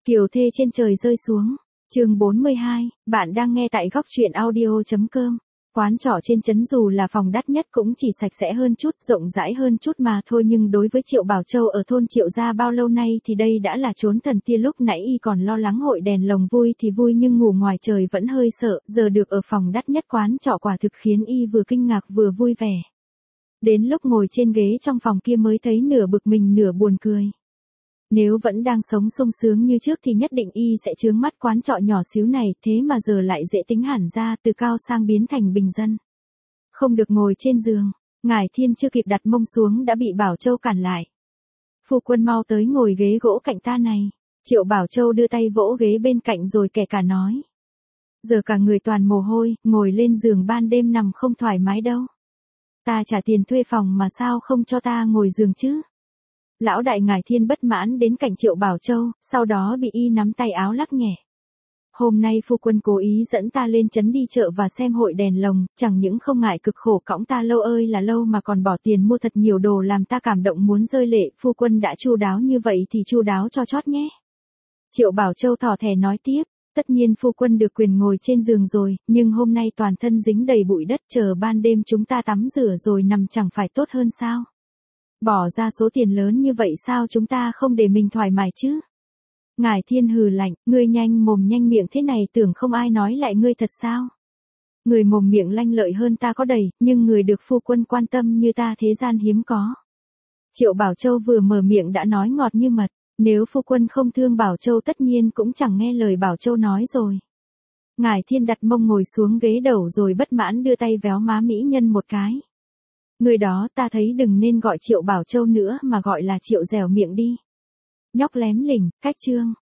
Kiều thê trên trời rơi xuống. Chương 42, bạn đang nghe tại góc truyện audio.com. Quán trọ trên trấn dù là phòng đắt nhất cũng chỉ sạch sẽ hơn chút, rộng rãi hơn chút mà thôi, nhưng đối với Triệu Bảo Châu ở thôn Triệu gia bao lâu nay thì đây đã là chốn thần tiên. Lúc nãy y còn lo lắng hội đèn lồng vui thì vui, nhưng ngủ ngoài trời vẫn hơi sợ, giờ được ở phòng đắt nhất quán trọ quả thực khiến y vừa kinh ngạc vừa vui vẻ. Đến lúc ngồi trên ghế trong phòng kia mới thấy nửa bực mình nửa buồn cười. Nếu vẫn đang sống sung sướng như trước thì nhất định y sẽ chướng mắt quán trọ nhỏ xíu này, thế mà giờ lại dễ tính hẳn ra, từ cao sang biến thành bình dân. Không được ngồi trên giường, Ngải Thiên chưa kịp đặt mông xuống đã bị Bảo Châu cản lại. Phu quân mau tới ngồi ghế gỗ cạnh ta này. Triệu Bảo Châu đưa tay vỗ ghế bên cạnh rồi kẻ cả nói. Giờ cả người toàn mồ hôi, ngồi lên giường ban đêm nằm không thoải mái đâu. Ta trả tiền thuê phòng mà sao không cho ta ngồi giường chứ? Lão đại Ngải Thiên bất mãn đến cạnh Triệu Bảo Châu, sau đó bị y nắm tay áo lắc nhẹ. Hôm nay phu quân cố ý dẫn ta lên trấn đi chợ và xem hội đèn lồng, chẳng những không ngại cực khổ cõng ta lâu ơi là lâu mà còn bỏ tiền mua thật nhiều đồ làm ta cảm động muốn rơi lệ. Phu quân đã chu đáo như vậy thì chu đáo cho chót nhé. Triệu Bảo Châu thỏ thẻ nói tiếp. Tất nhiên phu quân được quyền ngồi trên giường rồi, nhưng hôm nay toàn thân dính đầy bụi đất, chờ ban đêm chúng ta tắm rửa rồi nằm chẳng phải tốt hơn sao? Bỏ ra số tiền lớn như vậy sao chúng ta không để mình thoải mái chứ? Ngải Thiên hừ lạnh, ngươi nhanh mồm nhanh miệng thế này tưởng không ai nói lại ngươi thật sao? Người mồm miệng lanh lợi hơn ta có đầy, nhưng người được phu quân quan tâm như ta thế gian hiếm có. Triệu Bảo Châu vừa mở miệng đã nói ngọt như mật, nếu phu quân không thương Bảo Châu tất nhiên cũng chẳng nghe lời Bảo Châu nói rồi. Ngải Thiên đặt mông ngồi xuống ghế đầu rồi bất mãn đưa tay véo má mỹ nhân một cái. Người đó ta thấy đừng nên gọi Triệu Bảo Châu nữa mà gọi là Triệu dẻo miệng đi. Nhóc lém lỉnh, cách chương.